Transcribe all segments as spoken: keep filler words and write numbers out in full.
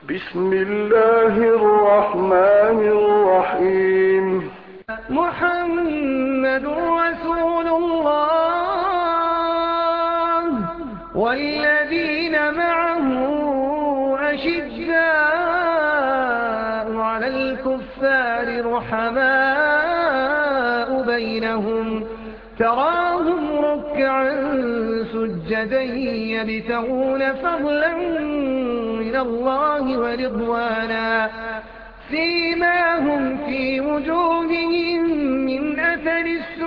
بسم الله الرحمن الرحيم. محمد رسول الله والذين معه أشداء على الكفار رحماء بينهم تراهم ركعا سجدا يبتغون فضلا من الله ورضوانا سيماهم في وجوههم من أثر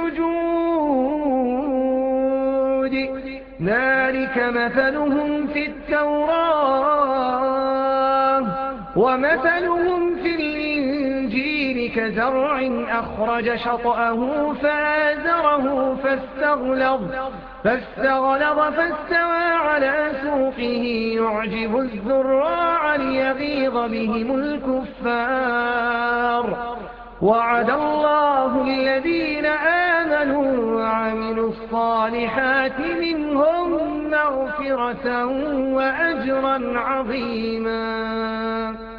السجود ذلك مثلهم في التوراة ومثلهم في الإنجيل كزرع أخرج شطأه فآزره فاستغلظ فاستغلظ فاستوى على سوقه يعجب الزراع ليغيظ بهم الكفار وعد الله الذين آمنوا وعملوا الصالحات منهم مغفرة وأجرا عظيما.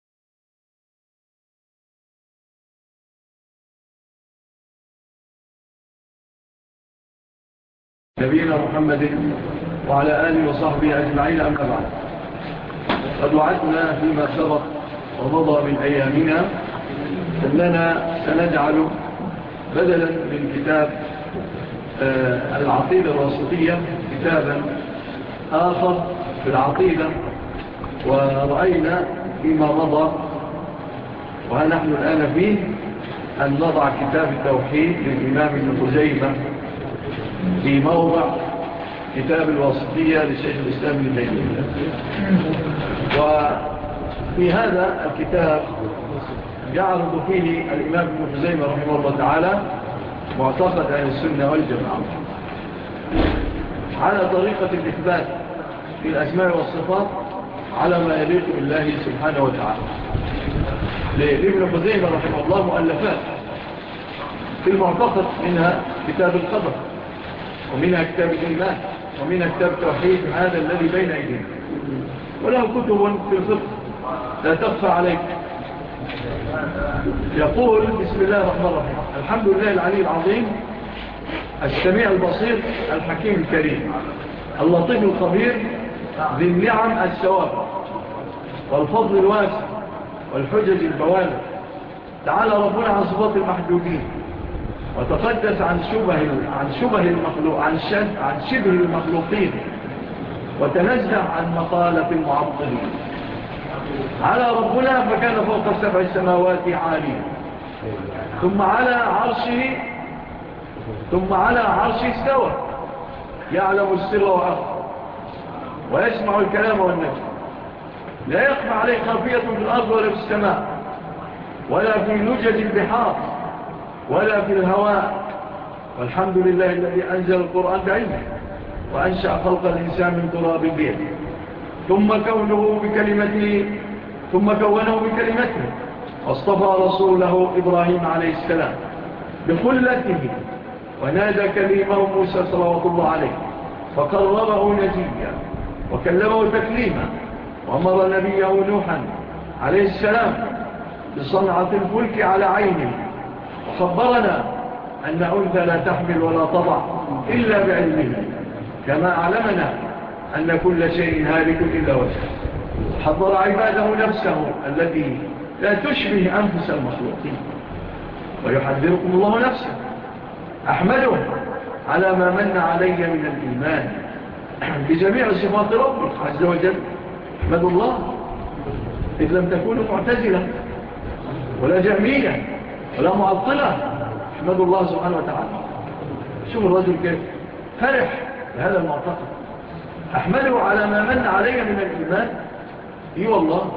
نبينا محمد وعلى آله وصحبه أجمعين، أما بعد. قد وعدنا فيما سبق ومضى من أيامنا أننا سنجعل بدلا من كتاب آه العقيدة الواسطية كتابا آخر في العقيدة. ورأينا فيما مضى وها نحن الآن فيه أن نضع كتاب التوحيد للإمام ابن خزيمة في موضع كتاب الواسطية للشيخ الإسلام ابن تيمية. وفي هذا الكتاب يعرض فيه الإمام ابن خزيمة رحمه الله تعالى معتقد أهل السنة والجماعة على طريقة الإثبات في الأسماء والصفات على ما يليق بالله سبحانه وتعالى. لابن خزيمة رحمه الله مؤلفات في المعتقد، منها كتاب القدر، ومنها كتاب الإيمان، ومنها كتاب التوحيد هذا الذي بين أيدينا، وله كتب في الفقه لا تخفى عليك. يقول بسم الله الرحمن الرحيم: الحمد لله العلي العظيم السميع البصير الحكيم الكريم اللطيف الخبير ذي النعم السواب والفضل الواسع والحجج البوالغ. تعالى ربنا عن صفات المحجوبين وتقدس عن شبه عن شبه المخلوق عن شد عن شبه المخلوقين وتنزه عن مقالة المعطلين. على ربنا فكان فوق سبع السماوات عاليا، ثم على عرشه ثم على عرشه استوى يعلم السر وأخفى ويسمع الكلام والنجم. لا يخفى عليه خافية في الأرض ولا في السماء ولا في لجج البحار ولا في الهواء. والحمد لله الذي أنزل القرآن بعلمه وأنشأ خلق الإنسان من تراب بيده، ثم كونه بكلمته ثم كونه بكلمته واصطفى رسوله إبراهيم عليه السلام بخلته ونادى كلمه موسى صلوات الله عليه فقربه نجيا وكلمه تكليما، وأمر نبيه نوحا عليه السلام بصنعة الفلك على عينه، وخبرنا أن أنثى لا تحمل ولا تضع إلا بعلمه، كما علمنا أن كل شيء هالك إلا وجهه. حضر عباده نفسه التي لا تشبه أنفس المخلوقين، ويحذركم الله نفسه. أحمده على ما من علي من الإيمان بجميع صفات ربي عز وجل. أحمد الله إذ لم تكونوا معتزلة ولا جهمية ولا معطلة. أحمد الله سبحانه وتعالى. شوف الرجل كيف فرح بهذا المعتقد. أحمده على ما من علي من الإيمان. إيه والله،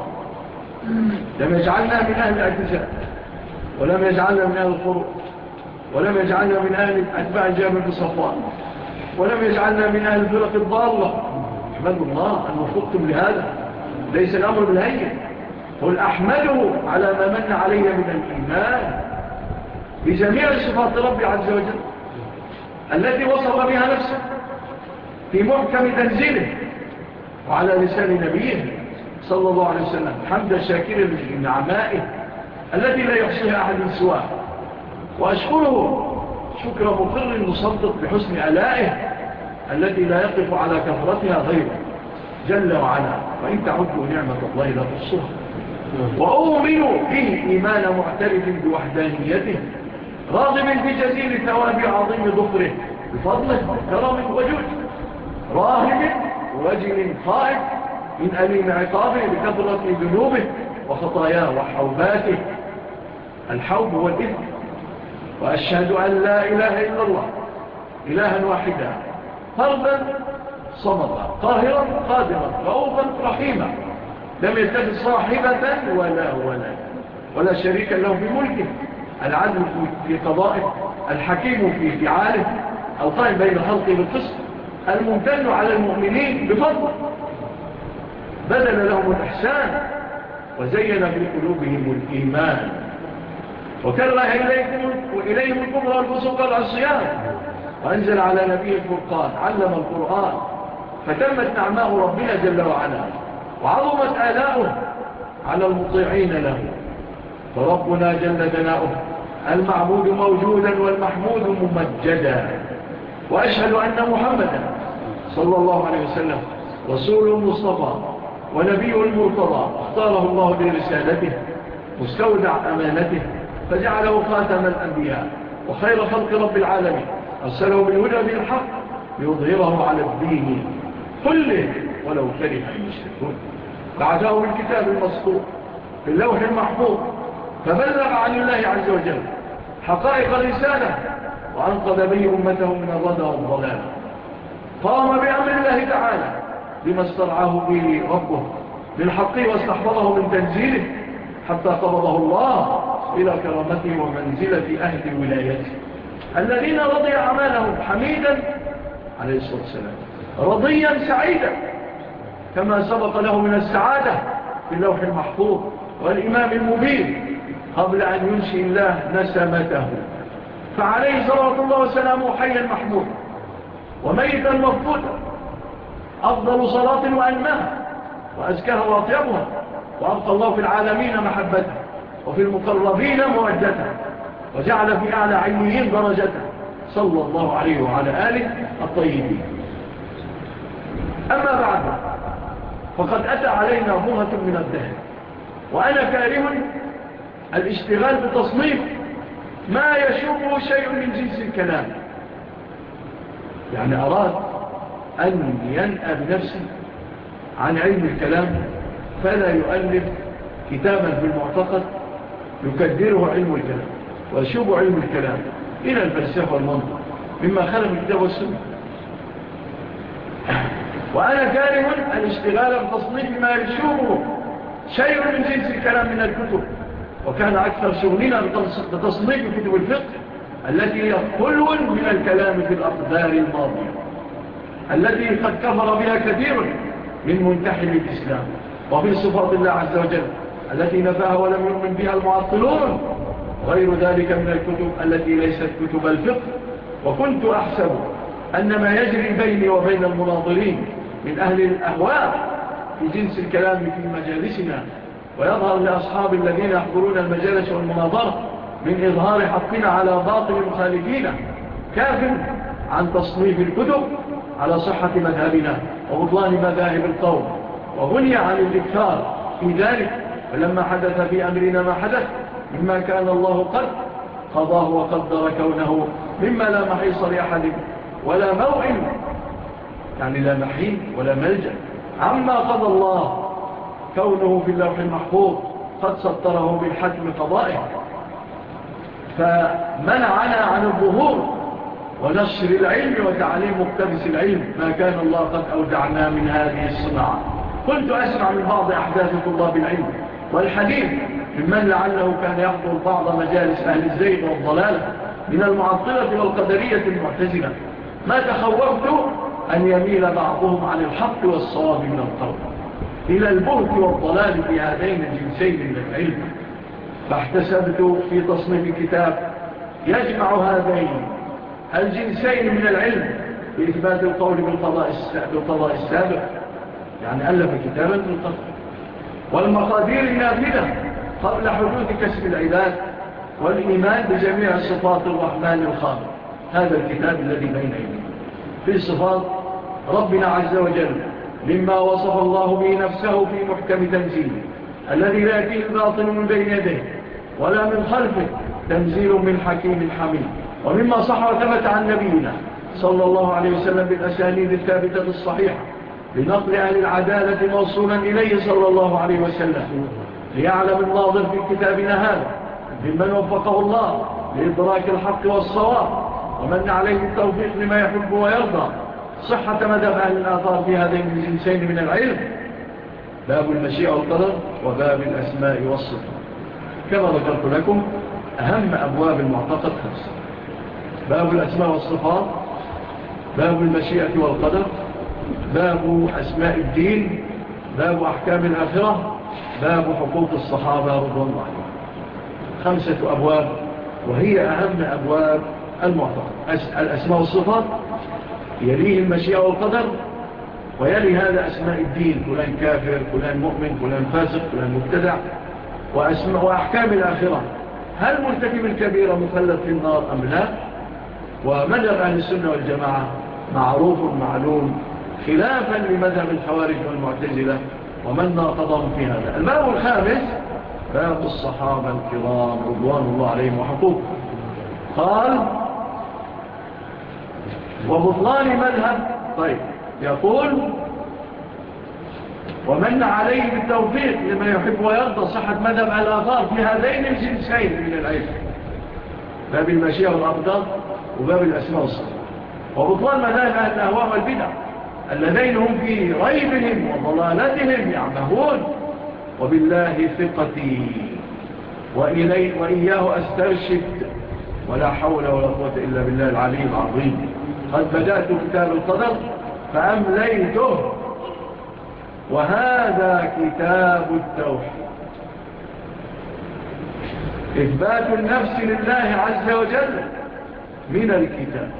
لم يجعلنا من أهل الاعتزال، ولم يجعلنا من أهل الخروج، ولم يجعلنا من أهل أتباع جابر بن صفوان، ولم يجعلنا من أهل الفرق الضالة. أحمد الله أن وفقتم لهذا، ليس الأمر بالهين. قل أحمده على ما من علي من الإيمان بجميع صفات ربي عز وجل التي وصف بها نفسه في محكم تنزيله وعلى لسان نبيه صلى الله عليه وسلم حمد شاكر لنعمائه التي لا يحصيها أحد سواه، وأشكره شكر مقر مصدق بحسن آلائه التي لا يقف على كثرتها غيره جل وعلا، وإن تعدوا نعمة الله لا تحصوها. وأؤمن به إيمان معترف بوحدانيته راغب بجزيل ثواب عظيم ظفره بفضله كرم وجود، راهب وجل خائف من أليم عقابه بكثرة ذنوبه وخطاياه وحوباته. الحوب هو الإثم. وأشهد أن لا إله إلا الله إلها واحدا فردا صمدا قاهرا قادرا رؤوفا رحيما لم يتخذ صاحبة ولا ولد ولا شريكا له في ملكه، العدل في قضائه، الحكيم في فعاله، القائم بين خلقه بالقسط، الممتن على المؤمنين بفضله، بدل لهم الإحسان وزين في قلوبهم الإيمان وكره إليهم الكفر والفسوق والعصيان، وأنزل على نبيه الفرقان علم القرآن فتمت نعماه ربنا جل وعلا وعظمت آلاؤه على المطيعين له. فربنا جل ثناؤه المعبود موجودا والمحمود ممجدا، وأشهد أن محمدا صلى الله عليه وسلم رسول المصطفى ونبي المرتضى اختاره الله لرسالته مستودع أمانته فجعله خاتم الأنبياء وخير خلق رب العالمين، أرسله بالهدى بالحق ليظهره على الدين كله ولو كره المشركون. بعثه بالكتاب المسطور في اللوح المحفوظ فبلغ عن الله عز وجل حقائق الرسالة وأنقذ به أمته من الردى والضلال. قام بأمر الله تعالى بما استرعاه به ربه من حقه واستحفظه من تنزيله حتى قبضه الله إلى كرامته ومنزلة أهل ولايته الذين رضي أعمالهم حميدا عليه الصلاة والسلام رضيا سعيدا كما سبق له من السعادة في اللوح المحفوظ والإمام المبين قبل أن ينشئ الله نسمته. فعليه صلوات الله وسلامه حيا محمود وميتا مفقودا أفضل صلاة وأنماها وأزكاها وأطيبها، وأبقى الله في العالمين محبته وفي المقربين مودته وجعل في أعلى عليين درجته صلى الله عليه وعلى آله الطيبين. أما بعد فقد أتى علينا بغة من الدهر وأنا كاره الاشتغال بتصنيف ما يشوبه شيء من جنس الكلام، يعني أراد أن ينأى بنفسه عن علم الكلام فلا يؤلف كتابا في المعتقد يكدره علم الكلام ويشوب علم الكلام إلى الفلسفة والمنطق مما خلف الكتاب والسنة. وأنا كاره الاشتغال بتصنيف ما يشوبه شيء من جنس الكلام من الكتب، وكان أكثر شغلنا بتصنيف كتب الفقه التي هي خلو من الكلام في الأقدار الماضية التي قد كفر بها كثير من منتحل الإسلام، وفي صفات الله عز وجل التي نفاها ولم يؤمن بها المعطلون، غير ذلك من الكتب التي ليست كتب الفقه. وكنت أحسب أن ما يجري بيني وبين المناظرين من أهل الأهواء في جنس الكلام في مجالسنا ويظهر لأصحاب الذين يحضرون المجالس والمناظرة من إظهار حقنا على باطل مخالفين كاف عن تصنيف الكتب على صحة مذهبنا وبطلان مذاهب القوم، وغني عن الإكثار في ذلك. فلما حدث في أمرنا ما حدث مما كان الله قد قضاه وقدر كونه مما لا محيص لأحد ولا موئل، يعني لا محيط ولا ملجأ عما قضى الله، كونه في اللوح المحفوظ قد سطره بالحتم قضائه، فمنعنا عن الظهور ونشر العلم وتعليم مقتبس العلم ما كان الله قد أودعنا من هذه الصناعة. كنت أسمع من بعض أحداث طلاب العلم والحديث ممن لعله كان يحضر بعض مجالس أهل الزيغ والضلال من المعطلة والقدرية المعتزلة ما تخوفت أن يميل بعضهم عن الحق والصواب من القول إلى البهت والضلال في هذين الجنسين من العلم، فاحتسبت في تصنيف كتاب يجمع هذين الجنسين من العلم بإثبات القول بالقضاء السابق، يعني ألف كتابا بالقضاء والمقادير النافذة قبل حدوث كسب العباد، والإيمان بجميع صفات الرحمن الخالق. هذا الكتاب الذي بين يدينا في صفات ربنا عز وجل مما وصف الله به نفسه في محكم تنزيله الذي لا يأتيه الباطل من بين يديه ولا من خلفه، تنزيل من حكيم حميد. ومما صح وثبت عن نبينا صلى الله عليه وسلم بالأسانيد الثابتة الصحيحة بنقل أهل العدالة موصولا إليه صلى الله عليه وسلم، ليعلم الناظر في كتابنا هذا ممن وفقه الله لإدراك الحق والصواب ومن عليه التوفيق لما يحب ويرضى صحة مذهب أهل الآثار في هذين الجنسين من العلم: باب المشيئة والقدر وباب الأسماء والصفات. كما ذكرت لكم أهم أبواب المعتقد خمسة: باب الأسماء والصفات، باب المشيئة والقدر، باب أسماء الدين، باب أحكام الآخرة، باب حقوق الصحابة رضوان الله عليهم. خمسة أبواب، وهي أهم أبواب المعتقد. الأسماء والصفات يليه المشيئة والقدر، ويلي هذا أسماء الدين: فلان كافر، فلان مؤمن، فلان فاسق، فلان مبتدع. وأسماء وأحكام الآخرة: هل مرتكب الكبيرة مخلد في النار أم لا؟ ومذهب أهل السنة والجماعة معروف معلوم، خلافا لمذهب الخوارج والمعتزلة ومن ناقضهم في هذا. الباب الخامس: باب الصحابة الكرام رضوان الله عليهم وحقوق. قال: وبطلان مذهب. طيب، يقول: ومن عليه بالتوفيق لما يحب ويرضى صحة مذهب الآثار في هذين الجنسين من العلم: باب المشيئة والأقدار وباب الأسماء والصفات. وبطلان مذاهب أهل الأهواء والبدع الذين هم في ريبهم وضلالتهم يعمهون. وبالله ثقتي وإليه وإياه أسترشد، ولا حول ولا قوة إلا بالله العلي العظيم. قد بدأت كتاب القدر فأمليته، وهذا كتاب التوحيد: إثبات النفس لله عز وجل من الكتاب.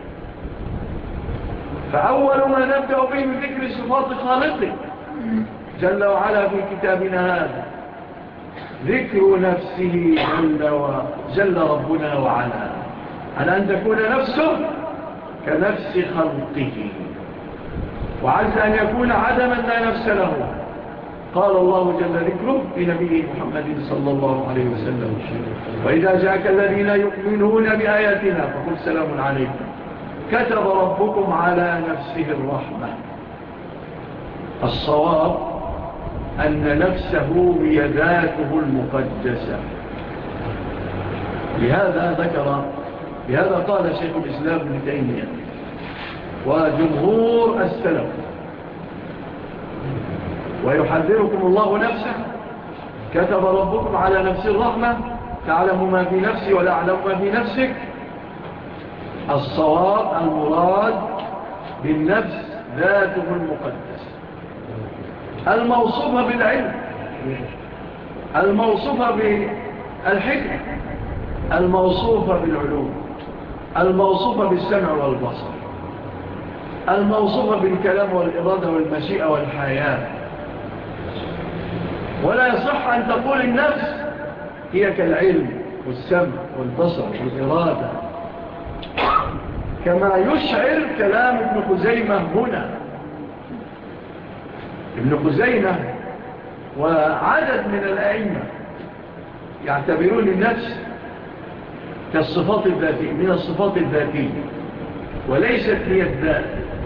فأول ما نبدأ به من ذكر صفات خالقه جل وعلا في كتابنا هذا ذكر نفسه جل, وجل ربنا وعلا، على أن تكون نفسه كنفس خلقه، وعز أن يكون عدما لا نفس له. قال الله جل ذكره في نبيه محمد صلى الله عليه وسلم: وإذا جاءك الذين يؤمنون بآياتنا فقل سلام عليكم كتب ربكم على نفسه الرحمة. الصواب أن نفسه هي ذاته المقدسة. لهذا ذكر لهذا قال شيخ الإسلام ابن تيمية وجمهور السلف: ويحذركم الله نفسه كتب ربكم على نفس الرحمة تعلم ما في نفسي ولا أعلم ما في نفسك. الصواب المراد بالنفس ذاته المقدسة الموصوفة بالعلم، الموصوفة بالحكمة، الموصوفة بالعلوم، الموصوفة بالسمع والبصر، الموصوفة بالكلام والإرادة والمشيئة والحياة. ولا يصح أن تقول النفس هي كالعلم والسمع والبصر والإرادة، كما يشعر كلام ابن خزيمة هنا. ابن خزيمة وعدد من الأئمة يعتبرون النفس كالصفات الذاتية، من الصفات الذاتية وليست هي الذات.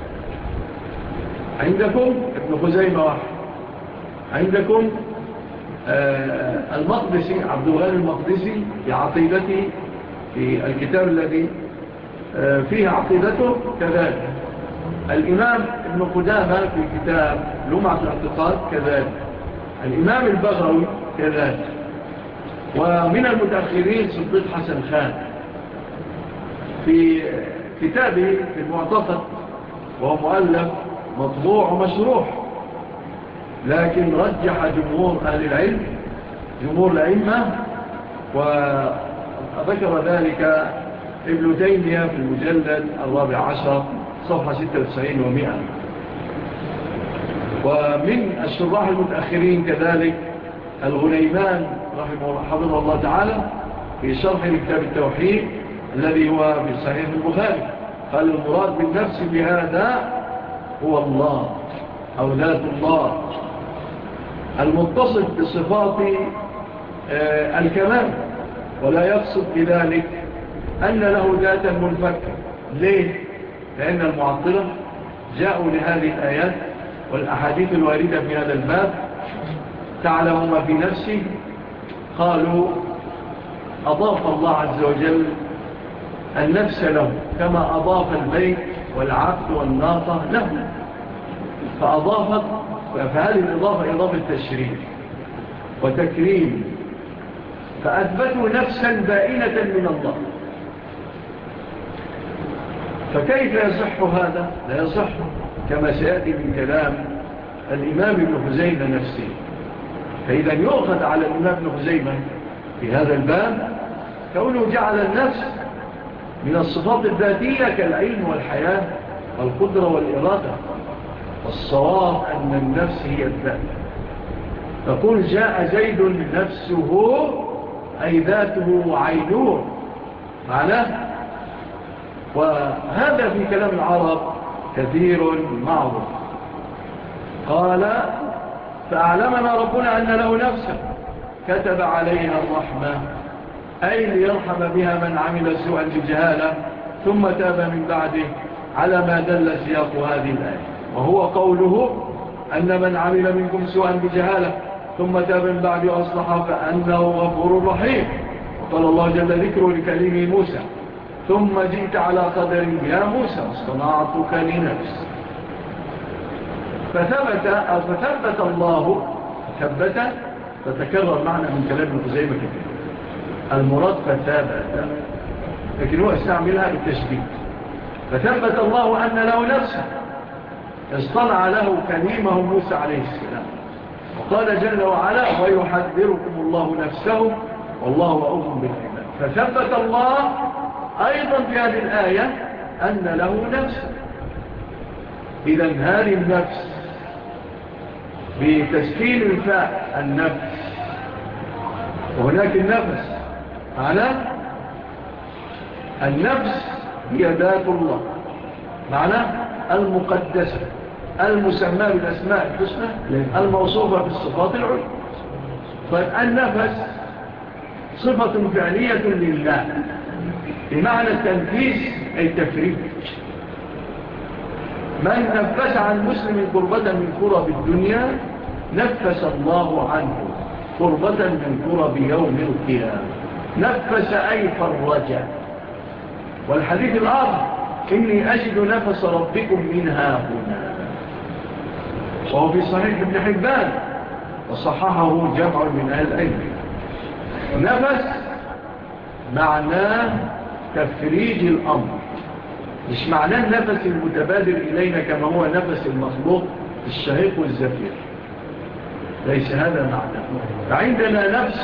عندكم ابن خزيمة واحد، عندكم آه المقدسي عبد الغني المقدسي في عقيدته في الكتاب الذي آه فيه عقيدته كذلك. الإمام ابن قدامة في كتاب لمعة الاعتقاد كذلك. الإمام البغوي كذلك. ومن المتأخرين صديق حسن خان في كتابه في المعتقد، وهو مؤلف مطبوع ومشروح، لكن رجح جمهور أهل العلم جمهور الأئمة، وذكر ذلك ابن تيمية في المجلد الرابع عشر صفحة ستة وتسعين ومئة. ومن الشراح المتأخرين كذلك الغنيمان رحمه حفظه الله تعالى في شرح لكتاب التوحيد الذي هو في صحيح البخاري قال المراد بالنفس بهذا هو الله أو ذات الله المتصف بصفات آه الكمال، ولا يقصد بذلك أن له ذاتا منفكة. ليه؟ لأن المعطلة جاءوا لهذه الآيات والأحاديث الواردة في هذا الباب تعلم ما في نفسه، قالوا أضاف الله عز وجل النفس له كما أضاف البيت والعبد والناقة له، فأضافت فهذه الإضافة إضافة تشريف وتكريم، فأثبتوا نفسا بائنة من الله. فكيف يصح هذا؟ لا يصح كما سيأتي من كلام الإمام ابن خزيمة نفسه. فإذا يؤخذ على الإمام ابن خزيمة في هذا الباب كونه جعل النفس من الصفات الذاتية كالعلم والحياة والقدرة والإرادة، والصواب أن النفس هي الذات. فقل جاء زيد نفسه أي ذاته وعينه معناه. وهذا في كلام العرب كثير معروف. قال فأعلمنا ربنا أن له نفسا كتب عليها الرحمة، أي ليرحم بها من عمل سوءا بجهالة ثم تاب من بعده، على ما دل سياق هذه الآية، وهو قوله أن من عمل منكم سوءا بجهالة ثم تاب من بعده وأصلح فأنه غفور رحيم. وقال الله جل ذكره لكلمه موسى ثم جئت على قدر يا موسى اصطنعتك لنفس. فثبت أو فثبت الله ثبت فتكرر معنى من كلام ابن خزيمة كثير. المراد فثبت، لكن هو استعملها بالتشديد. فثبت الله أن له نفسه اصطنع له كليمه موسى عليه السلام، وقال جل وعلا ويحذركم الله نفسه والله رؤوف بالعباد. فثبت الله أيضا في هذه الآية أن له نفس. إذن هذه النفس بتسكين الفاء النفس، وهناك النفس معنى النفس هي ذات الله، معنى المقدسة المسمى بالأسماء الحسنى الموصوفة بالصفات العلى. فالنفس صفة فعلية لله بمعنى التنفيس أي التفريق. من نفس عن مسلم قربة من كرب الدنيا نفس الله عنه قربة من كرب يوم القيامة. نفس أي فرج. والحديث الآخر إني أجد نفس ربكم من هاهنا، وهو في صحيح ابن حبان وصححه جمع من أهل العلم. نفس معناه تفريج الأمر، مش معناه النفس المتبادل إلينا كما هو نفس المخلوق الشهيق والزفير، ليس هذا معناه. فعندنا نفس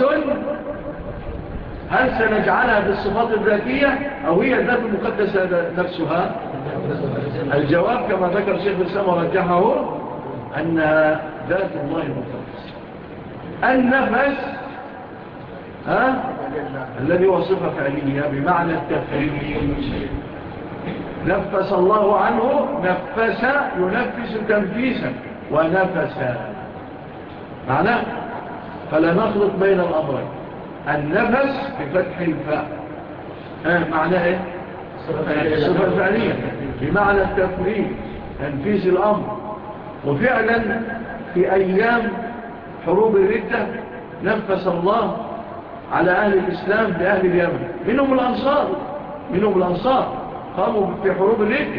هل سنجعلها بالصفات الذاتية أو هي الذات المقدسة نفسها؟ الجواب كما ذكر شيخ الإسلام ورجحه أنها ذات الله المقدسة. النفس ها الذي هو صفة فعلية بمعنى التفريج. نفس الله عنه، نفس ينفس تنفيسا ونفس معناه. فلا نخلط بين الأمرين. النفس بفتح الفاء آه معناه ايه؟ صفة فعلية بمعنى التفريج تنفيس الأمر. وفعلا في أيام حروب الردة نفس الله على أهل الإسلام بأهل اليمن، منهم الأنصار منهم الأنصار قاموا في حروب الردة.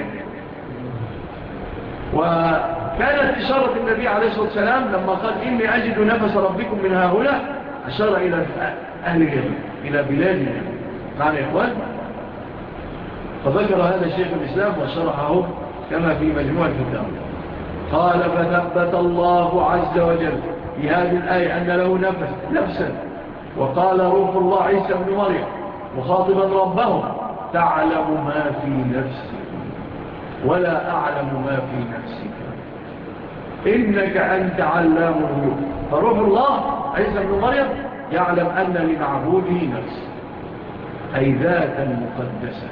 وكانت إشارة النبي عليه الصلاة والسلام لما قال إني أجد نفس ربكم من هؤلاء أشار إلى أهل اليمن إلى بلاد اليمن. معنى يا إخوان، فذكر هذا شيخ الإسلام وشرحه كما في مجموع الفتاوى. قال فثبت الله عز وجل في هذه الآية أن له نفس نفسا. وقال روح الله عيسى بن مريم مخاطبا ربه تعلم ما في نفسي ولا أعلم ما في نفسك إنك أنت علام الغيوب. فروح الله عيسى بن مريم يعلم أن لمعبوده نفس، أي ذاتا مقدسة.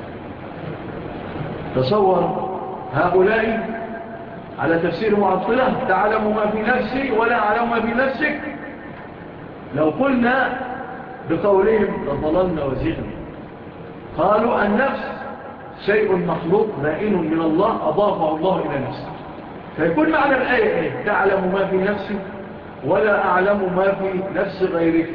تصور هؤلاء على تفسير معطلة: تعلم ما في نفسي ولا أعلم ما في نفسك. لو قلنا بقولهم لضللنا وزغنا. قالوا النفس شيء مخلوق بائن من الله أضافه الله إلى نفسه، فيكون معنى الآية إيه؟ تعلم ما في نفسي ولا أعلم ما في نفس غيرك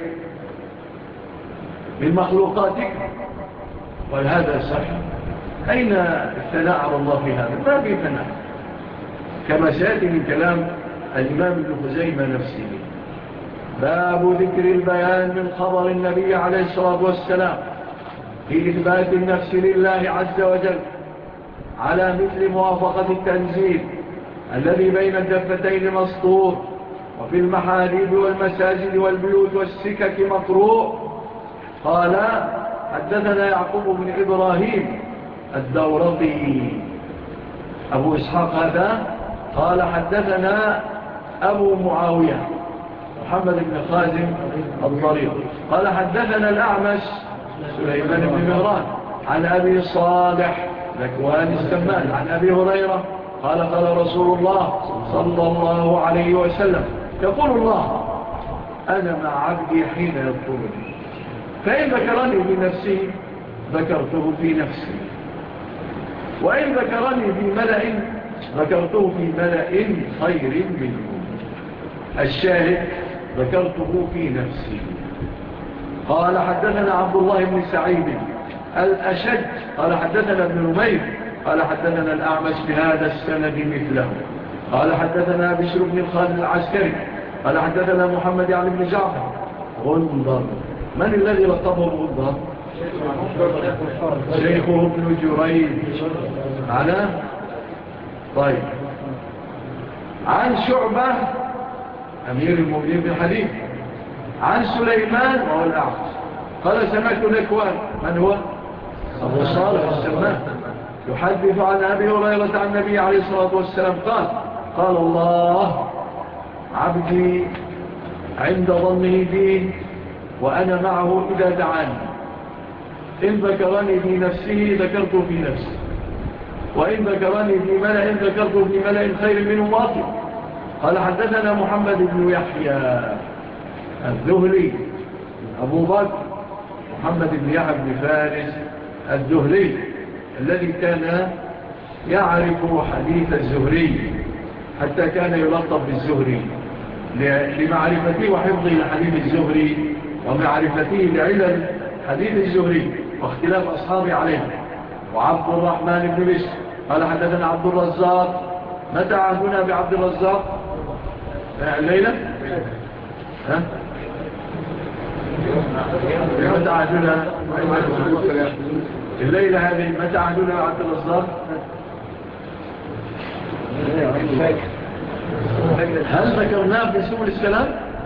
من مخلوقاتك. ولهذا صحيح. أين الثناء على الله في هذا؟ ما في ثناء، كما سيأتي من كلام الإمام ابن خزيمة نفسه. باب ذكر البيان من خبر النبي عليه الصلاة والسلام في إثبات النفس لله عز وجل على مثل موافقة التنزيل الذي بين الدفتين مسطور، وفي المحاريب والمساجد والبيوت والسكك مقروء. قال: حدثنا يعقوب بن إبراهيم الدورقي أبو إسحاق هذا. قال: حدثنا أبو معاوية محمد بن خازم الضرير. قال: حدثنا الأعمش سليمان بن مهران عن أبي صالح ذكوان السمان عن أبي هريرة قال: قال رسول الله صلى الله عليه وسلم: يقول الله: أنا مع عبدي حين يذكرني، فإن ذكرني بنفسه ذكرته في نفسي، وإن ذكرني في ملأ ذكرته في ملأ خير منه. الشاهد: ذكرته في نفسي. قال: حدثنا عبد الله بن سعيد الأشج قال: حدثنا ابن نمير قال: حدثنا الأعمش بهذا السند مثله. قال: حدثنا بشر بن الخالد العسكري قال: حدثنا محمد يعني بن جعفر غندر. من الذي لقبه غندر؟ شيخه ابن جريج. على طيب. عن شعبة أمير المؤمنين بالحديث عن سليمان وهو الأعمش قال: سمعت ذكوان. من هو؟ أبو صالح السمان يحدث عن أبي هريرة عن النبي عليه الصلاة والسلام قال: قال الله: عبدي عند ظنه بي وأنا معه إذا دعاني، إن ذكرني في نفسه ذكرته في نفسي، وإن ذكرني في ملأ ذكرته في ملأ خير منه واطئ. قال: حدثنا محمد بن يحيى الذهلي أبو بكر محمد بن يحيى بن فارس الذهلي الذي كان يعرف حديث الزهري حتى كان يلقب بالزهري لمعرفته وحفظه لحديث الزهري ومعرفته لعلل حديث الزهري واختلاف أصحابه عليه. وعبد الرحمن بن بشر قال: حدثنا عبد الرزاق. متى عهدنا بعبد الرزاق؟ الليلة؟ ها؟ متى عهدنا الليلة هذه؟ متى عهدنا بعبد الرزاق؟ هل ذكرناه في سبل السلام؟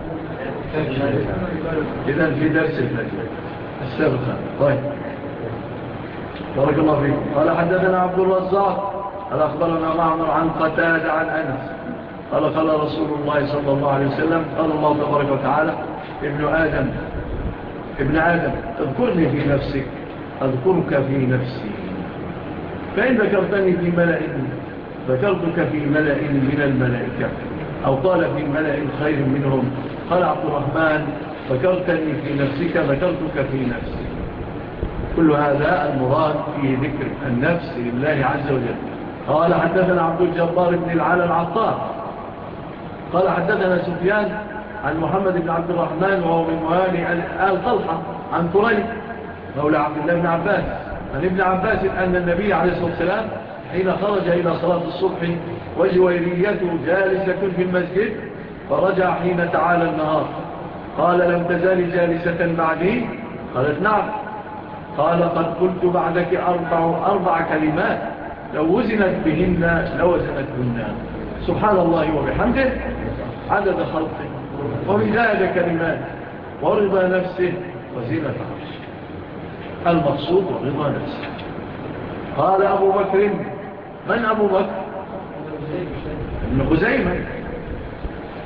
إذن في درس الفجر السابقة. طيب، بارك الله فيكم. قال: حدثنا عبد الرزاق قال: أخبرنا معمر عن قتادة عن أنس قال: قال رسول الله صلى الله عليه وسلم: قال الله تبارك وتعالى: ابن آدم ابن آدم اذكرني في نفسك أذكرك في نفسي، فإن ذكرتني في ملأ ذكرتك في ملأ من الملائكة، أو قال في ملأ خير منهم. قال عبد الرحمن: ذكرتني في نفسك ذكرتك في نفسي. كل هذا المراد في ذكر النفس لله عز وجل. قال: حدثنا عبد الجبار بن العالى العطار قال: حدثنا سفيان عن محمد بن عبد الرحمن وهو من موالي آل طلحة عن قريب مولى عبد الله بن عباس عن ابن عباس أن النبي عليه الصلاة والسلام حين خرج إلى صلاة الصبح وجويريته جالسة في المسجد فرجع حين تعالى النهار. قال: لم تزال جالسة بعدي؟ قالت: نعم. قال: قد قلت بعدك أربع, أربع كلمات لو وزنت بهن لوزنتهن: سبحان الله وبحمده عدد خلقه ومداد كلمات ورضا نفسه وزينة عرشه. المقصود رضا نفسه. قال أبو بكر: من أبو بكر؟ ابن خزيمة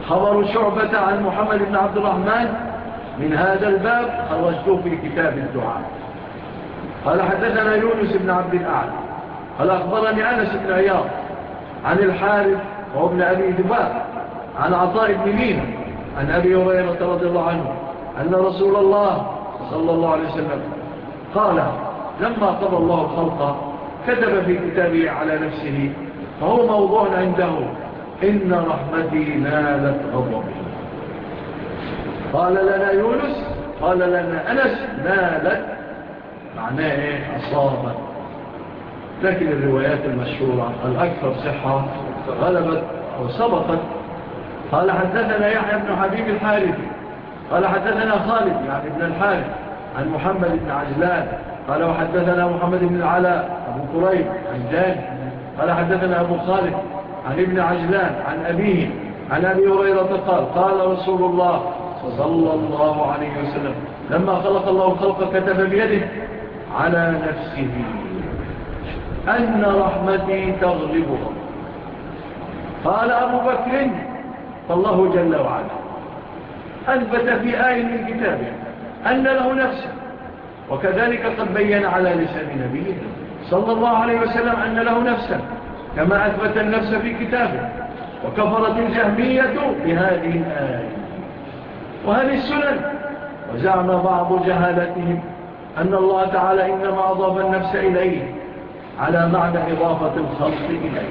خبر شعبة عن محمد بن عبد الرحمن من هذا الباب خرجته في كتاب الدعاء. قال حدثنا يونس بن عبد الأعلى قال أخبرني أنس بن عياض عن الحارث وابن أبي ذباب عن عطاء بن مين عن أبي هريرة رضي الله عنه أن رسول الله صلى الله عليه وسلم قال لما قضى الله الخلق كتب في كتابه على نفسه فهو موضوع عنده إن رحمتي نالت غضبي. قال لنا يونس قال لنا أنس نالت معناه إيه أصابت، لكن الروايات المشهورة الأكثر صحة غلبت وسبقت. قال حدثنا يحيى بن حبيب الحارثي قال حدثنا خالد يعني ابن الحارث عن محمد بن عجلان قال وحدثنا محمد بن العلاء أبو قريب عن جان قال حدثنا أبو خالد عن ابن عجلان عن أبيه عن أبي هريرة قال قال رسول الله صلى الله عليه وسلم لما خلق الله الخلق كتب بيده على نفسه أن رحمتي تغلبها. قال أبو بكر فالله جل وعلا أثبت في آية من كتابه أن له نفسه، وكذلك قد بين على لسان نبيه صلى الله عليه وسلم أن له نفسا كما أثبت النفس في كتابه. وكفرت الجهمية بهذه الآية وهذه السنن. وزعم بعض جهالتهم أن الله تعالى إنما أضاف النفس إليه على معنى إضافة الخلق إليه.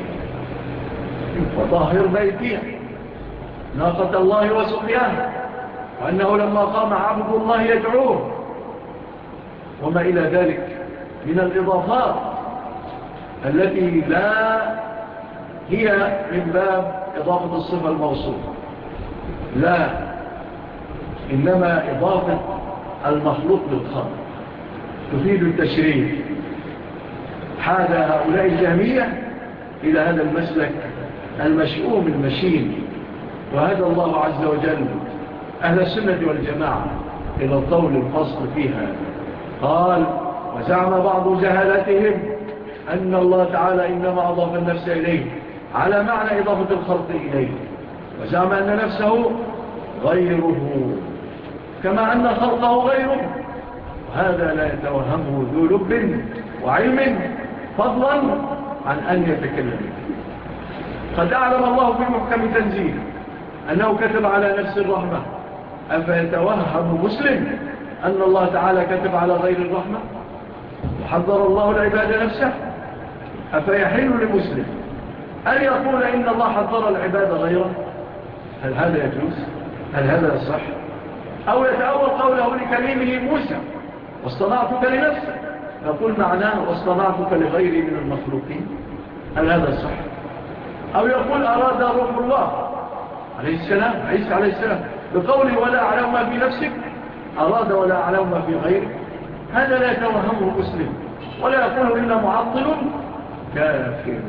وطاهر بيتيه ناقة الله وسقياها، وأنه لما قام عبد الله يدعوه وما إلى ذلك من الإضافات التي لا هي من باب إضافة الصفة الموصولة، لا إنما إضافة المخلوق للخلق تفيد التشريف. حاد هؤلاء الجهمية إلى هذا المسلك المشؤوم المشين، وهذا الله عز وجل أهل السنة والجماعة إلى القول الفصل فيها. قال وزعم بعض جهالتهم أن الله تعالى إنما أضاف النفس إليه على معنى إضافة الخلق إليه، وزعم أن نفسه غيره كما أن خلقه غيره، وهذا لا يتوهمه ذو لب وعلم فضلا عن أن يتكلم. قد أعلم الله في محكم تنزيل أنه كتب على نفس الرحمة، أفيتوهم مسلم أن الله تعالى كتب على غير الرحمة وحذر الله العباد نفسه؟ أفيحل لمسلم أن يقول إن الله حذر العباد غيره؟ هل هذا يجوز؟ هل هذا يصح؟ أو يتأول قوله لكليمه موسى واصطنعتك لنفسك، يقول معناه واصطنعتك لغيري من المخلوقين؟ هل هذا صح؟ أو يقول أراد روح الله عليه السلام عيسى عليه السلام بقوله ولا أعلم ما في نفسك، أراد ولا أعلم ما في غيرك؟ هذا لا يتوهمه مسلم ولا يقول إلا معطل كافر.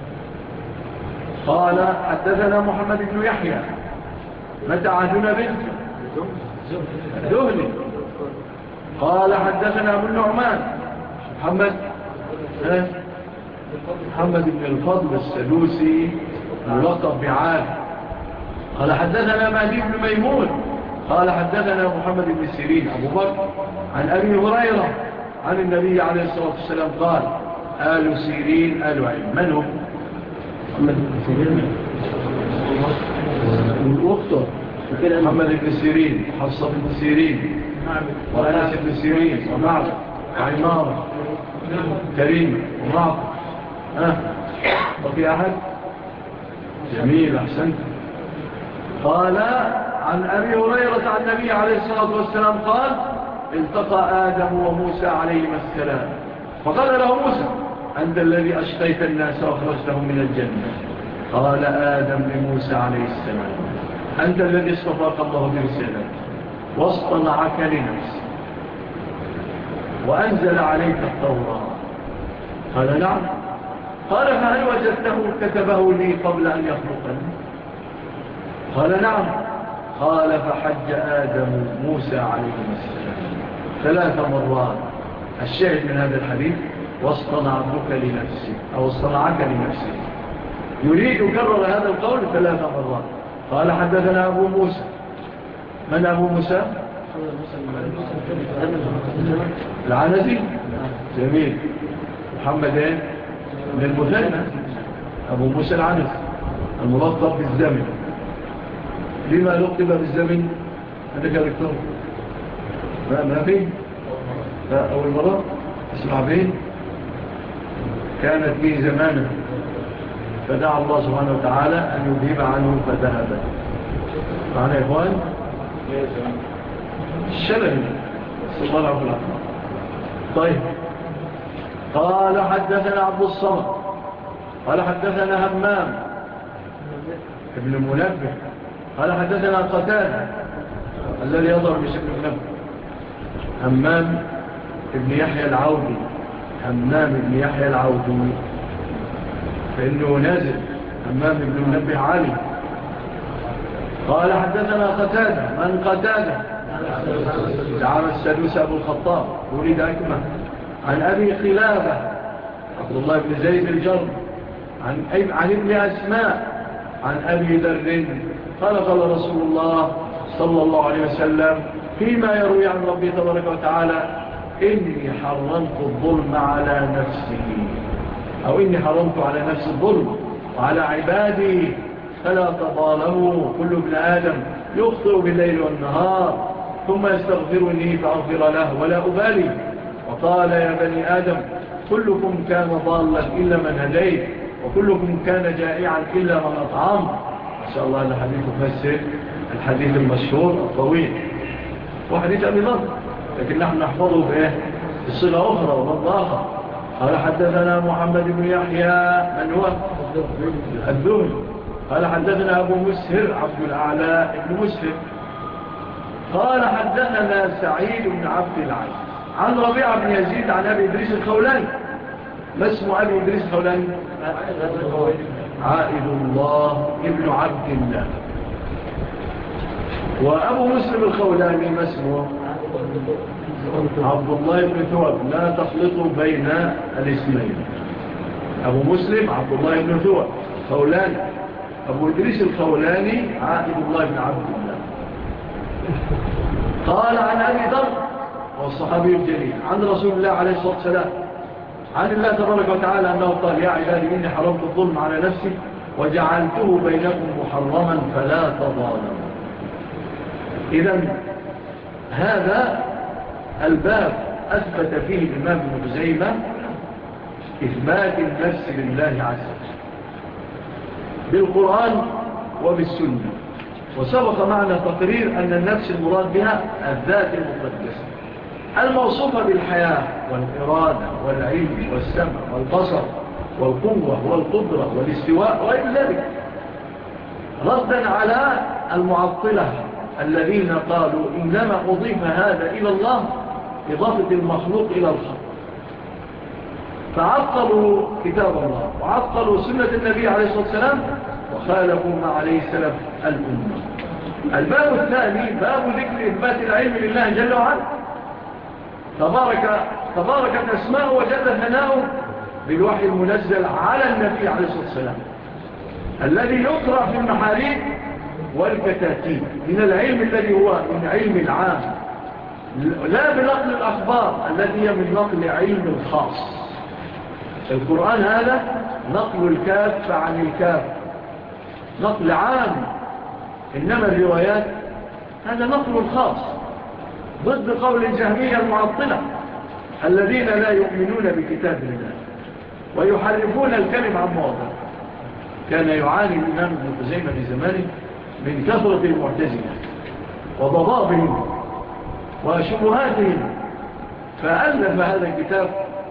قال حدثنا محمد بن يحيى متى عهدنا بنت دهلي قال حدثنا أبو النعمان محمد محمد بن الفضل السدوسي ملقب بعاد قال حدثنا مهدي بن ميمون قال حدثنا محمد بن سيرين أبو بكر عن أبي هريرة عن النبي عليه الصلاة والسلام قال آل سيرين آل علم. من هم؟ محمد بن سيرين والأخطر محمد بن سيرين حصة بن سيرين وأنس بن سيرين ومعبد وعمارة كريم ومعبد. ها وفي أحد جميل أحسنت. قال عن أبي هريرة عن النبي عليه الصلاة والسلام قال التقى آدم وموسى عليهما السلام فقال له موسى أنت الذي أشقيت الناس وأخرجتهم من الجنة. قال آدم لموسى عليه السلام أنت الذي اصطفاك الله برسالته واصطنعك لنفسه وأنزل عليك التوراة. قال نعم. قال فهل وجدته كتبه لي قبل أن يخلقني؟ قال نعم. قال فحج آدم موسى عليه السلام ثلاث مرات. الشاهد من هذا الحديث واصطنعتك لنفسك أو اصطنعك لنفسك، يريد كرر هذا القول ثلاث مرات. قال حدثنا أبو موسى. من أبو موسى؟ العنزي. جميل. محمد ايه من المثنى. أبو موسى العنزي الملقب بالزمن. لما لقب بالزمن؟ عندك يا دكتور؟ ما ما فيه؟ أول مرة اسمع به. كانت به زمانه فدعا الله سبحانه وتعالى أن يذهب عنه فذهب. معنا يا إخوان؟ الشلل صلى الله عليه وسلم. طيب. قال حدثنا عبد الصمد قال حدثنا همام ابن المنبه قال حدثنا قتادة الذي يضرب باسم المنبه همام ابن يحيى العودي. همام ابن يحيى العودي فإنه نازل. همام ابن المنبه عالي. قال حدثنا قتادة. من قتادة؟ دعام السدوس أبو الخطاب ولد أكمه عن أبي خلافة عبد الله بن زيد الجرم عن, عن ابن أسماء عن أبي ذر قال قال رسول الله صلى الله عليه وسلم فيما يروي عن ربي تبارك وتعالى إني حرمت الظلم على نفسي أو إني حرمت على نفسي الظلم وعلى عبادي فلا تظالموا. كل ابن آدم يخطئ بالليل والنهار ثم يستغفرني فأغفر له ولا أبالي. وقال يا بني آدم كلكم كان ضالا إلا من هديت وكلكم كان جائعا إلا من أطعم. ما شاء الله هذا حديث مفسر الحديث المشهور الطويل وحديث أبي ذر لكن نحن نحفظه بإيه بصيغة أخرى ولفظ آخر. قال حدثنا محمد بن يحيى من هو الذهلي قال حدثنا أبو مسهر عبد الأعلى ابن مسهر قال حدثنا سعيد بن عبد العزيز عن ربيعة بن يزيد عن أبي إدريس الخولاني. ما اسم أبي إدريس الخولاني؟ عائد الله ابن عبد الله. وأبو مسلم الخولاني ما اسمه؟ عبد الله بن ثوب. لا تخلطوا بين الاسمين. أبو مسلم عبد الله بن ثوب خولاني. أبو إدريس الخولاني عائد الله بن عبد الله. قال عن أبي ذر والصحابي الجليل عن رسول الله عليه الصلاة والسلام عن الله تبارك وتعالى أنه قال يا عبادي إني حرمت الظلم على نفسي وجعلته بينكم محرما فلا تظالموا. إذن هذا الباب أثبت فيه الإمام ابن خزيمة إثبات النفس لله عز وجل بالقرآن وبالسنة. وسبق معنا تقرير أن النفس المراد بها الذات المقدسة الموصوفة بالحياة والإرادة والعلم والسمع والبصر والقوة والقدرة والاستواء وغير ذلك ردا على المعطلة الذين قالوا إنما أضيف هذا إلى الله إضافة المخلوق إلى الخلق فعطلوا كتاب الله وعطلوا سنة النبي عليه الصلاة والسلام وخالفوا ما عليه سلف الأمة. الباب الثاني باب ذكر إثبات العلم لله جل وعلا تبارك تباركت أسماءه وجل ثناؤه بالوحي المنزل على النبي عليه الصلاة والسلام الذي يقرأ في المحاريب والكتاتيب من العلم الذي هو من علم العام لا بنقل الأخبار الذي هي من نقل علم الخاص. القرآن هذا نقل الكاف عن الكاف نقل عام إنما الروايات هذا نقل الخاص ضد قول الجهمية المعطلة الذين لا يؤمنون بكتاب الله ويحرفون الكلم عن مواضع. كان يعاني الإمام ابن خزيمة في زمانه من كثرة المعتزلة وضبابهم وشبهاتهم فألف هذا الكتاب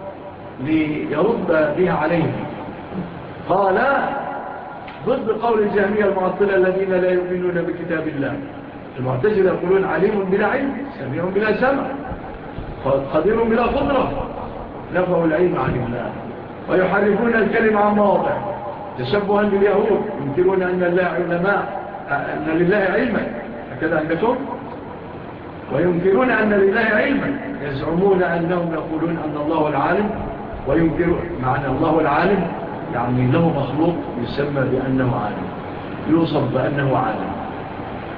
ليرد بها عليهم. قال ضد قول الجهمية المعطلة الذين لا يؤمنون بكتاب الله. المعتزلة يقولون عليم بلا علم سميع بلا سمع قدير بلا قدرة نفوا العلم عن الله ويحرفون الكلمة عن مواضع تشبها باليهود ينكرون أن الله علماء أن لله علما هكذا عندكم وينكرون أن لله علما يزعمون أنهم يقولون أن الله العالم وينكرون معنى الله العالم يعني له مخلوق يسمى بأنه عالم يوصف بأنه عالم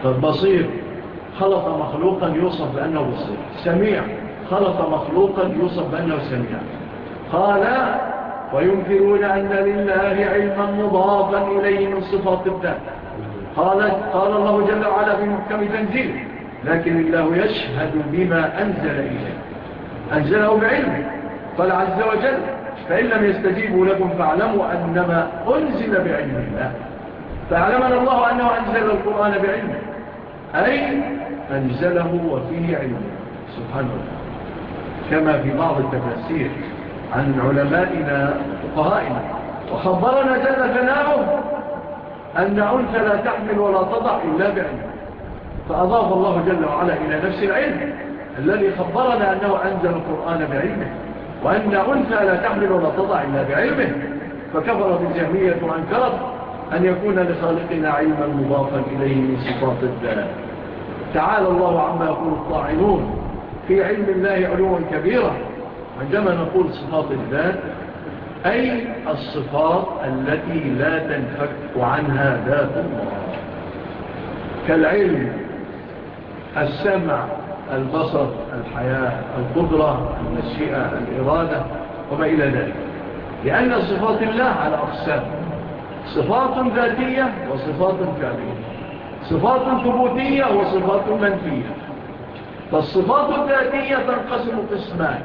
فالبصير خلق مخلوقا يوصف بأنه بصير، سميع خلق مخلوقا يوصف بأنه سميع. قال وينكرون أن لله علما مضافا إليه من صفات الذات. قال, قال الله جل وعلا في محكم تنزيله لكن الله يشهد بما أنزل إليه، أنزله بعلمه. قال عز وجل فإن لم يستجيبوا لكم فاعلموا أنما أنزل بعلم الله. فأعلمنا الله أنه أنزل القرآن بعلمه، أي أنزله وفيه علمه سبحانه وتعالى، كما في بعض التفاسير عن علمائنا وفقهائنا. وخبرنا جل ثناؤه أن أنثى لا تحمل ولا تضع إلا بعلمه، فأضاف الله جل وعلا إلى نفس العلم الذي خبرنا أنه أنزل القرآن بعلمه، وأن أنثى لا تحمل ولا تضع إلا بعلمه. فكفرت الجهمية وأنكرت أن يكون لخالقنا علما مضافا إليه من صفات الذات. تعالى الله عما يقول الطاعنون في علم الله علوا كبيرا. عندما نقول صفات الذات أي الصفات التي لا تنفك عنها ذات الله، كالعلم، السمع، البصر، الحياة، القدرة، المشيئة، الإرادة وما إلى ذلك. لأن صفات الله على أقسام: صفات ذاتية وصفات فعلية، صفات ثبوتية وصفات منفية. فالصفات الذاتية تنقسم قسمان: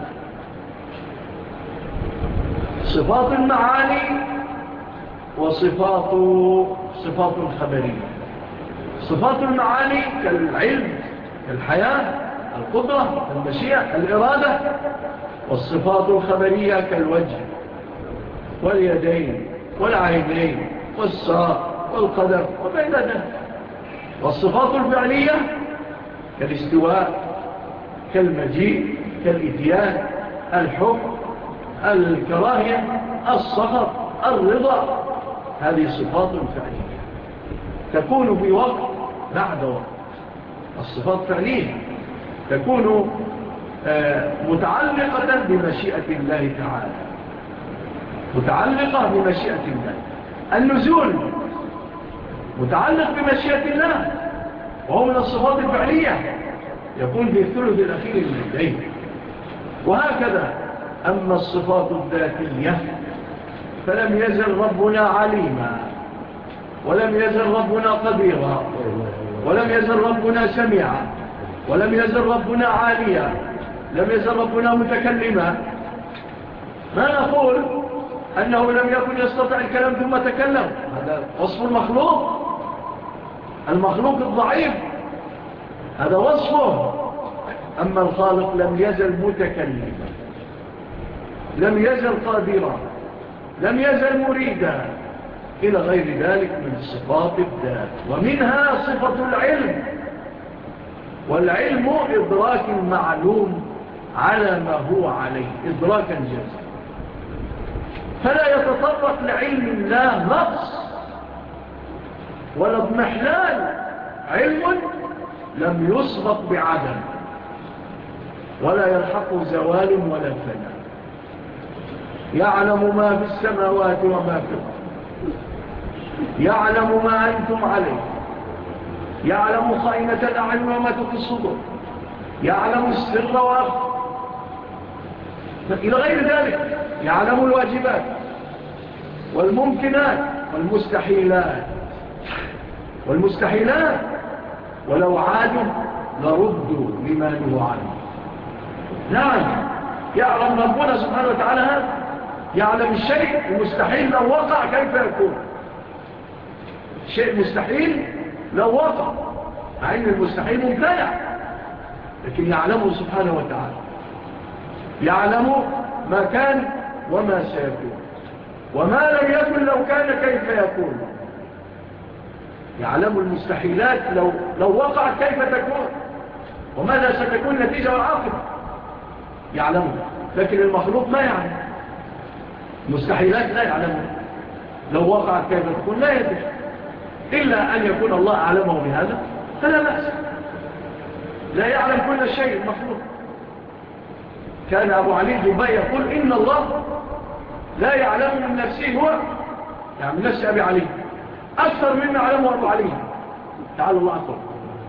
صفات المعاني وصفات صفات خبرية. صفات المعاني كالعلم، كالحياة، القدرة، المشيئة، الإرادة. والصفات الخبرية كالوجه واليدين والعينين والساق والقدم وبين ذلك. والصفات الفعلية كالاستواء، كالمجيء، كالإتيان، الحكم، الكراهية، السخط، الرضا. هذه صفات فعلية تكون في وقت بعد وقت. الصفات فعلية تكون متعلقة بمشيئة الله تعالى، متعلقة بمشيئة الله. النزول متعلق بمشيئة الله وهو من الصفات الفعلية، يكون في الثلث الأخير من الليل. وهكذا. أما الصفات الذاتية فلم يزل ربنا عليما، ولم يزل ربنا قديرا، ولم يزل ربنا سميعا، ولم يزل ربنا عاليا، لم يزل ربنا متكلما. ما نقول أنه لم يكن يستطيع الكلام ثم تكلم، هذا وصف المخلوق، المخلوق الضعيف، هذا وصفه. أما الخالق لم يزل متكلما، لم يزل قادرا، لم يزل مريدا، إلى غير ذلك من صفات الذات. ومنها صفة العلم، والعلم إدراك المعلوم على ما هو عليه إدراكا جازما، فلا يتطرق لعلم الله نقص ولا اضمحلال. علم لم يسبق بعدم، ولا يلحق زوال ولا فناء. يعلم ما في السماوات وما في الأرض، يعلم ما أنتم عليه، يعلم خائنة الأعين وما تخفي الصدور، يعلم السر وأخفى، إلى غير ذلك. يعلم الواجبات والممكنات والمستحيلات، والمستحيلات ولو عادوا لردوا لما نهوا عنه. نعم، يعلم ربنا سبحانه وتعالى هذا، يعلم الشيء المستحيل لو وقع كيف يكون. شيء مستحيل لو وقع، مع ان المستحيل ممتنع، لكن يعلمه سبحانه وتعالى. يعلم ما كان وما سيكون، وما لم يكن لو كان كيف يكون. يعلم المستحيلات لو, لو وقعت كيف تكون، وماذا ستكون نتيجة والعاقبة، يعلمه. لكن المخلوق ما يعلم، مستحيلات لا يعلمه، لو وقعت كيف تكون لا يدري، إلا أن يكون الله أعلمه بهذا فلا بأس. لا يعلم كل شيء المخلوق. كان أبو علي الجبائي يقول إن الله لا يعلم من نفسه هو، يعني من نفس أبي علي، أكثر مما يعلمه أبو علي. تعالى الله أكبر.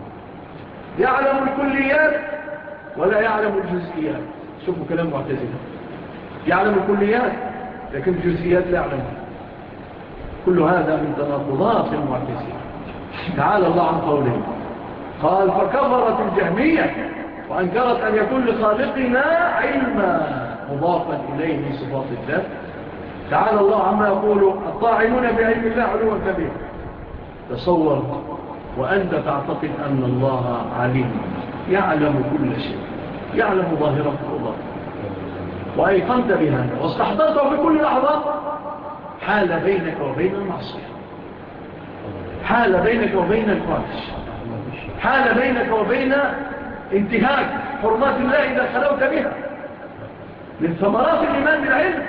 يعلم الكليات ولا يعلم الجزئيات. شوفوا كلام معتزلة، يعلم الكليات لكن الجزئيات لا يعلمها. كل هذا من تناقضات المعتزلة. تعالى الله عن قوله قال فكفرت الجهمية وأنكرت أن يكون لخالقنا علما مضافا إليه من صفات الذات. تعالى الله عما يقول الطاعنون بعلم الله علوا كبيرا. تصور وأنت تعتقد أن الله عليم يعلم كل شيء، يعلم ظاهرة الله، وأيقنت بهذا واستحضرته في كل لحظة، حال بينك وبين المعصية، حال بينك وبين الفاحش، حال بينك وبين انتهاك حرمات الله إذا خلوت بها. من ثمرات الإيمان بالعلم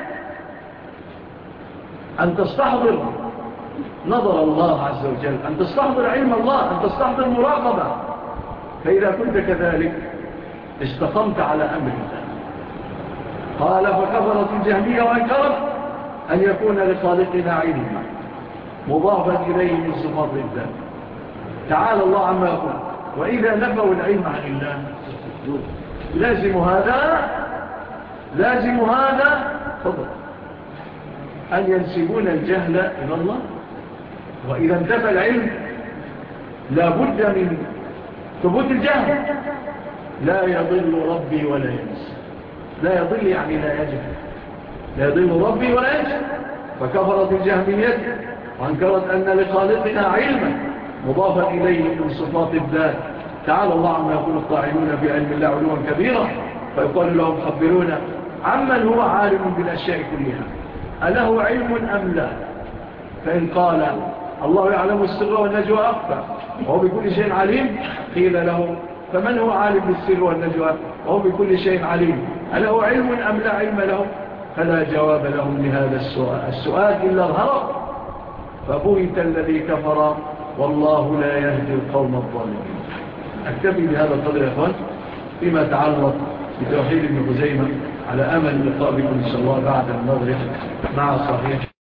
أن تستحضر نظر الله عز وجل، أن تستحضر علم الله، أن تستحضر مراقبة. فإذا كنت كذلك استقمت على أمر الله. قال فكفرت الجهمية وأنكرت أن يكون لخالقنا علما مضافا إليه من صفات الذات. تعالى الله عما يقول وإذا نفوا العلم عن الله لازم هذا لازم هذا فضل أن ينسبون الجهل إلى الله. وإذا انتفى العلم لا بد من ثبوت الجهل. لا يضل ربي ولا ينسى. لا يضل يعني لا يجهل، لا يضل ربي ولا ينسى. فكفرت الجهمية وانكرت أن لخالقنا علما مضافا إليه من صفات الذات. تعالى الله عما يقول الطاعنون في علم الله علوا كبيرا فيقال لهم خبرونا عمن هو عالم بالأشياء كلها أله علم أم لا؟ فإن قال الله يعلم السر والنجوى أخفى وهو بكل شيء عليم قيل له فمن هو عالم بالسر والنجوى وهو بكل شيء عليم أله علم أم لا علم له؟ فلا جواب لهم لهذا السؤال, السؤال إلا الهرب. فبهت الذي كفر والله لا يهدي القوم الظالمين. أكتفي بهذا القدر يا أخوان فيما يتعلق بتوحيد ابن خزيمة على أمل اللقاء بكم إن شاء الله بعد المغرب مع صحيح